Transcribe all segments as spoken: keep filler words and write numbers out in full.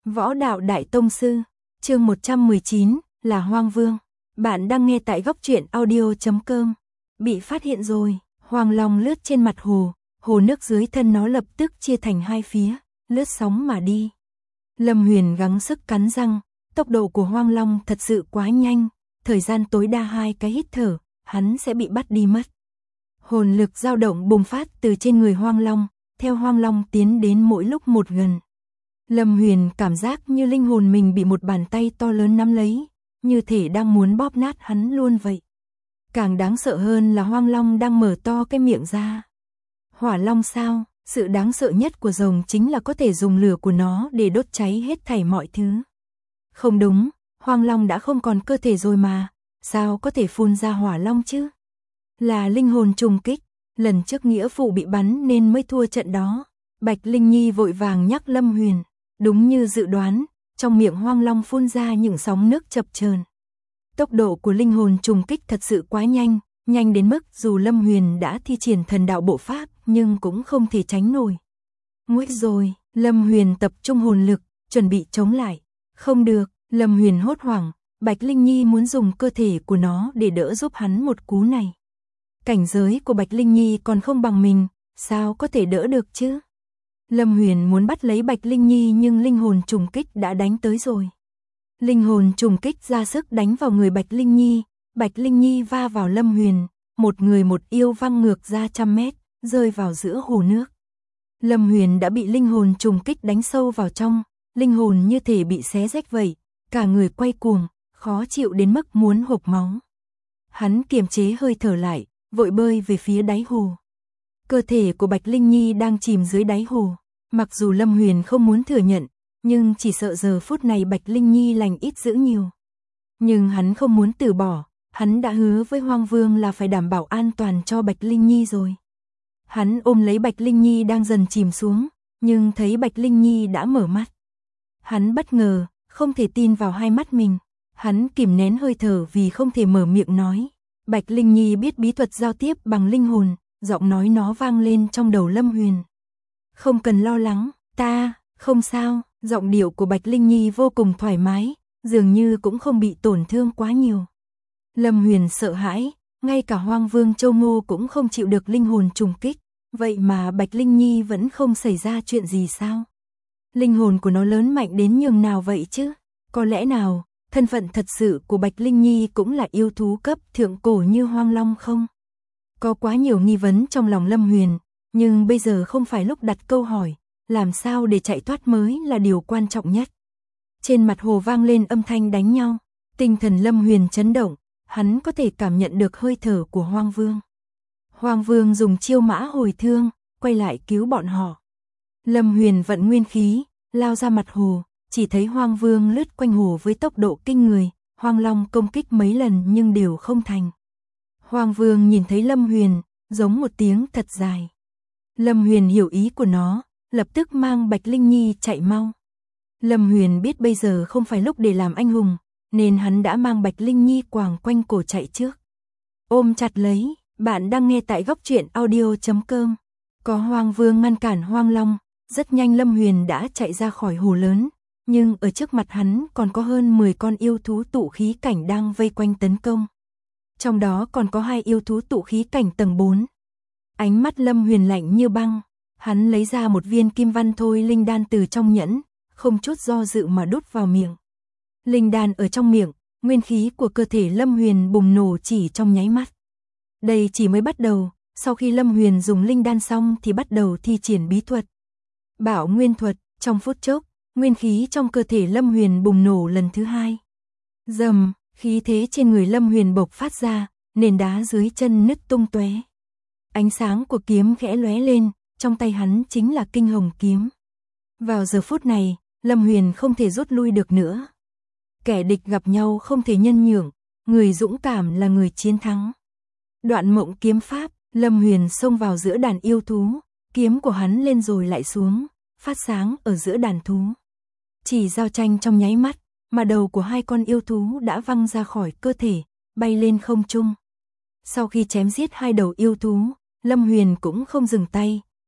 Võ đạo đại tông sư, chương một trăm mười chín, là Hoang Vương. Bạn đang nghe tại góc truyện audio chấm com. Bị phát hiện rồi, Hoàng Long lướt trên mặt hồ, hồ nước dưới thân nó lập tức chia thành hai phía, lướt sóng mà đi. Lâm Huyền gắng sức cắn răng, tốc độ của Hoang Long thật sự quá nhanh, thời gian tối đa hai cái hít thở, hắn sẽ bị bắt đi mất. Hồn lực dao động bùng phát từ trên người Hoang Long, theo Hoang Long tiến đến mỗi lúc một gần. Lâm Huyền cảm giác như linh hồn mình bị một bàn tay to lớn nắm lấy, như thể đang muốn bóp nát hắn luôn vậy. Càng đáng sợ hơn là Hoang Long đang mở to cái miệng ra. Hỏa Long sao? Sự đáng sợ nhất của rồng chính là có thể dùng lửa của nó để đốt cháy hết thảy mọi thứ. Không đúng, Hoang Long đã không còn cơ thể rồi mà, sao có thể phun ra hỏa long chứ? Là linh hồn trùng kích, lần trước nghĩa phụ bị bắn nên mới thua trận đó. Bạch Linh Nhi vội vàng nhắc Lâm Huyền, đúng như dự đoán, trong miệng Hoang Long phun ra những sóng nước chập chờn. Tốc độ của linh hồn trùng kích thật sự quá nhanh, nhanh đến mức dù Lâm Huyền đã thi triển thần đạo bộ pháp nhưng cũng không thể tránh nổi. Nguy rồi, Lâm Huyền tập trung hồn lực, chuẩn bị chống lại. Không được, Lâm Huyền hốt hoảng, Bạch Linh Nhi muốn dùng cơ thể của nó để đỡ giúp hắn một cú này. Cảnh giới của Bạch Linh Nhi còn không bằng mình, sao có thể đỡ được chứ? Lâm Huyền muốn bắt lấy Bạch Linh Nhi nhưng linh hồn trùng kích đã đánh tới rồi. Linh hồn trùng kích ra sức đánh vào người Bạch Linh Nhi, Bạch Linh Nhi va vào Lâm Huyền, một người một yêu văng ngược ra trăm mét, rơi vào giữa hồ nước. Lâm Huyền đã bị linh hồn trùng kích đánh sâu vào trong, linh hồn như thể bị xé rách vậy, cả người quay cuồng, khó chịu đến mức muốn hộc máu. Hắn kiềm chế hơi thở lại, vội bơi về phía đáy hồ. Cơ thể của Bạch Linh Nhi đang chìm dưới đáy hồ, mặc dù Lâm Huyền không muốn thừa nhận, nhưng chỉ sợ giờ phút này Bạch Linh Nhi lành ít dữ nhiều. Nhưng hắn không muốn từ bỏ, hắn đã hứa với Hoang Vương là phải đảm bảo an toàn cho Bạch Linh Nhi rồi. Hắn ôm lấy Bạch Linh Nhi đang dần chìm xuống, nhưng thấy Bạch Linh Nhi đã mở mắt. Hắn bất ngờ, không thể tin vào hai mắt mình, hắn kìm nén hơi thở vì không thể mở miệng nói. Bạch Linh Nhi biết bí thuật giao tiếp bằng linh hồn, giọng nói nó vang lên trong đầu Lâm Huyền. Không cần lo lắng, ta, không sao, giọng điệu của Bạch Linh Nhi vô cùng thoải mái, dường như cũng không bị tổn thương quá nhiều. Lâm Huyền sợ hãi, ngay cả Hoang Vương Châu Ngô cũng không chịu được linh hồn trùng kích, vậy mà Bạch Linh Nhi vẫn không xảy ra chuyện gì sao? Linh hồn của nó lớn mạnh đến nhường nào vậy chứ? Có lẽ nào, thân phận thật sự của Bạch Linh Nhi cũng là yêu thú cấp thượng cổ như Hoang Long không? Có quá nhiều nghi vấn trong lòng Lâm Huyền, nhưng bây giờ không phải lúc đặt câu hỏi, làm sao để chạy thoát mới là điều quan trọng nhất. Trên mặt hồ vang lên âm thanh đánh nhau, tinh thần Lâm Huyền chấn động, hắn có thể cảm nhận được hơi thở của Hoang Vương. Hoang Vương dùng chiêu mã hồi thương, quay lại cứu bọn họ. Lâm Huyền vận nguyên khí, lao ra mặt hồ, chỉ thấy Hoang Vương lướt quanh hồ với tốc độ kinh người, Hoang Long công kích mấy lần nhưng đều không thành. Hoang Vương nhìn thấy Lâm Huyền, giống một tiếng thật dài. Lâm Huyền hiểu ý của nó, lập tức mang Bạch Linh Nhi chạy mau. Lâm Huyền biết bây giờ không phải lúc để làm anh hùng, nên hắn đã mang Bạch Linh Nhi quàng quanh cổ chạy trước. Ôm chặt lấy, bạn đang nghe tại góc truyện audio chấm com. Có Hoang Vương ngăn cản Hoang Long, rất nhanh Lâm Huyền đã chạy ra khỏi hồ lớn, nhưng ở trước mặt hắn còn có hơn mười con yêu thú tụ khí cảnh đang vây quanh tấn công. Trong đó còn có hai yêu thú tụ khí cảnh tầng bốn. Ánh mắt Lâm Huyền lạnh như băng, hắn lấy ra một viên kim văn thôi linh đan từ trong nhẫn, không chút do dự mà đút vào miệng. Linh đan ở trong miệng, nguyên khí của cơ thể Lâm Huyền bùng nổ chỉ trong nháy mắt. Đây chỉ mới bắt đầu, sau khi Lâm Huyền dùng linh đan xong thì bắt đầu thi triển bí thuật. Bảo nguyên thuật, trong phút chốc, nguyên khí trong cơ thể Lâm Huyền bùng nổ lần thứ hai. Rầm, khí thế trên người Lâm Huyền bộc phát ra, nền đá dưới chân nứt tung tóe. Ánh sáng của kiếm khẽ lóe lên, trong tay hắn chính là kinh hồng kiếm. Vào giờ phút này, Lâm Huyền không thể rút lui được nữa. Kẻ địch gặp nhau không thể nhân nhượng, người dũng cảm là người chiến thắng. Đoạn mộng kiếm pháp, Lâm Huyền xông vào giữa đàn yêu thú, kiếm của hắn lên rồi lại xuống, phát sáng ở giữa đàn thú. Chỉ giao tranh trong nháy mắt, mà đầu của hai con yêu thú đã văng ra khỏi cơ thể, bay lên không trung. Sau khi chém giết hai đầu yêu thú, Lâm Huyền cũng không dừng tay,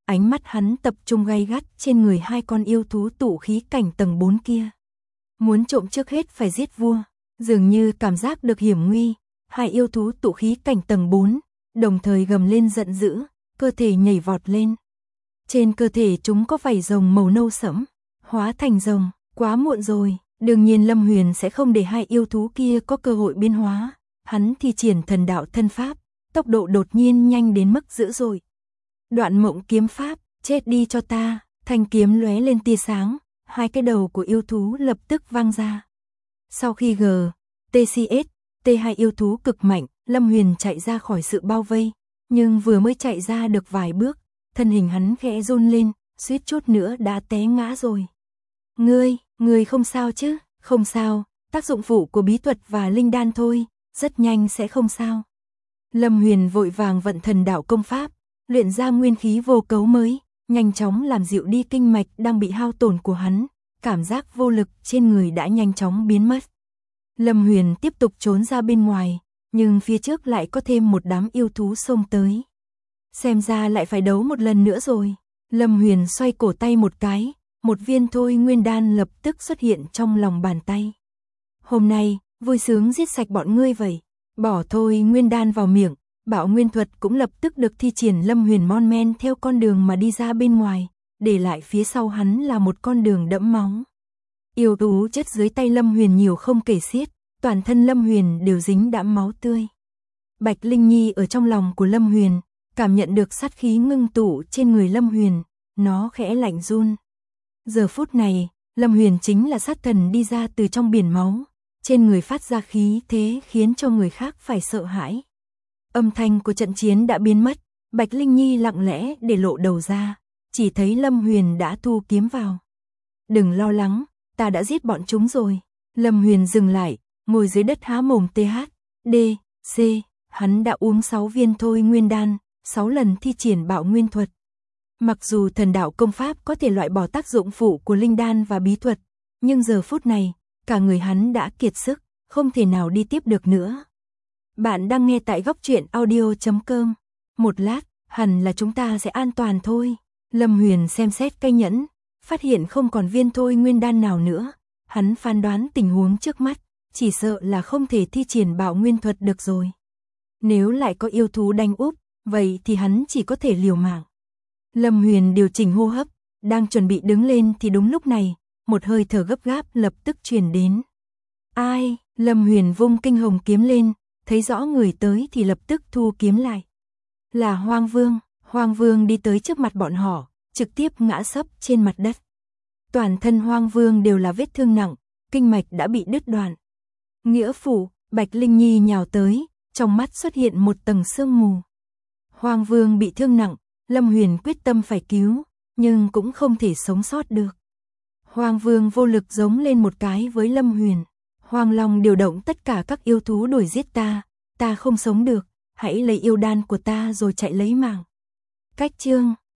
ánh mắt hắn tập trung gay gắt trên người hai con yêu thú tụ khí cảnh tầng bốn kia. Muốn trộm trước hết phải giết vua, dường như cảm giác được hiểm nguy, hai yêu thú tụ khí cảnh tầng bốn, đồng thời gầm lên giận dữ, cơ thể nhảy vọt lên. Trên cơ thể chúng có vảy rồng màu nâu sẫm, hóa thành rồng, quá muộn rồi, đương nhiên Lâm Huyền sẽ không để hai yêu thú kia có cơ hội biến hóa, hắn thi triển thần đạo thân pháp, tốc độ đột nhiên nhanh đến mức dữ dội. Đoạn mộng kiếm pháp, chết đi cho ta, thanh kiếm lóe lên tia sáng, hai cái đầu của yêu thú lập tức vang ra. Sau khi G, tê xê ét, T hai yêu thú cực mạnh, Lâm Huyền chạy ra khỏi sự bao vây, nhưng vừa mới chạy ra được vài bước, thân hình hắn khẽ run lên, suýt chút nữa đã té ngã rồi. Ngươi, ngươi không sao chứ? Không sao, tác dụng phụ của bí thuật và linh đan thôi, rất nhanh sẽ không sao. Lâm Huyền vội vàng vận thần đạo công pháp, luyện ra nguyên khí vô cấu mới, nhanh chóng làm dịu đi kinh mạch đang bị hao tổn của hắn, cảm giác vô lực trên người đã nhanh chóng biến mất. Lâm Huyền tiếp tục trốn ra bên ngoài, nhưng phía trước lại có thêm một đám yêu thú xông tới. Xem ra lại phải đấu một lần nữa rồi. Lâm Huyền xoay cổ tay một cái, một viên thôi nguyên đan lập tức xuất hiện trong lòng bàn tay. Hôm nay, vui sướng giết sạch bọn ngươi vậy. Bỏ thôi nguyên đan vào miệng, Bạo Nguyên thuật cũng lập tức được thi triển. Lâm Huyền mon men theo con đường mà đi ra bên ngoài, để lại phía sau hắn là một con đường đẫm máu. Yêu thú chất dưới tay Lâm Huyền nhiều không kể xiết, toàn thân Lâm Huyền đều dính đẫm máu tươi. Bạch Linh Nhi ở trong lòng của Lâm Huyền, cảm nhận được sát khí ngưng tụ trên người Lâm Huyền, nó khẽ lạnh run. Giờ phút này, Lâm Huyền chính là sát thần đi ra từ trong biển máu, trên người phát ra khí thế khiến cho người khác phải sợ hãi. Âm thanh của trận chiến đã biến mất, Bạch Linh Nhi lặng lẽ để lộ đầu ra, chỉ thấy Lâm Huyền đã thu kiếm vào. Đừng lo lắng, ta đã giết bọn chúng rồi. Lâm Huyền dừng lại, ngồi dưới đất há mồm tê hát, đê, xê, hắn đã uống sáu viên thôi nguyên đan, sáu lần thi triển bạo nguyên thuật. Mặc dù thần đạo công pháp có thể loại bỏ tác dụng phụ của linh đan và bí thuật, nhưng giờ phút này, cả người hắn đã kiệt sức, không thể nào đi tiếp được nữa. Bạn đang nghe tại góc truyện audio chấm com. Một lát, hẳn là chúng ta sẽ an toàn thôi. Lâm Huyền xem xét cây nhẫn, phát hiện không còn viên thôi nguyên đan nào nữa. Hắn phán đoán tình huống trước mắt, chỉ sợ là không thể thi triển bạo nguyên thuật được rồi. Nếu lại có yêu thú đánh úp, vậy thì hắn chỉ có thể liều mạng. Lâm Huyền điều chỉnh hô hấp, đang chuẩn bị đứng lên thì đúng lúc này, một hơi thở gấp gáp lập tức truyền đến. Ai? Lâm Huyền vung kinh hồng kiếm lên, thấy rõ người tới thì lập tức thu kiếm lại. Là Hoang Vương. Hoang Vương đi tới trước mặt bọn họ, trực tiếp ngã sấp trên mặt đất. Toàn thân Hoang Vương đều là vết thương nặng, kinh mạch đã bị đứt đoạn. Nghĩa Phủ, Bạch Linh Nhi nhào tới, trong mắt xuất hiện một tầng sương mù. Hoang Vương bị thương nặng, Lâm Huyền quyết tâm phải cứu, nhưng cũng không thể sống sót được. Hoang Vương vô lực giống lên một cái với Lâm Huyền. Hoang Long điều động tất cả các yêu thú đuổi giết ta, ta không sống được, hãy lấy yêu đan của ta rồi chạy lấy mạng. Cách chương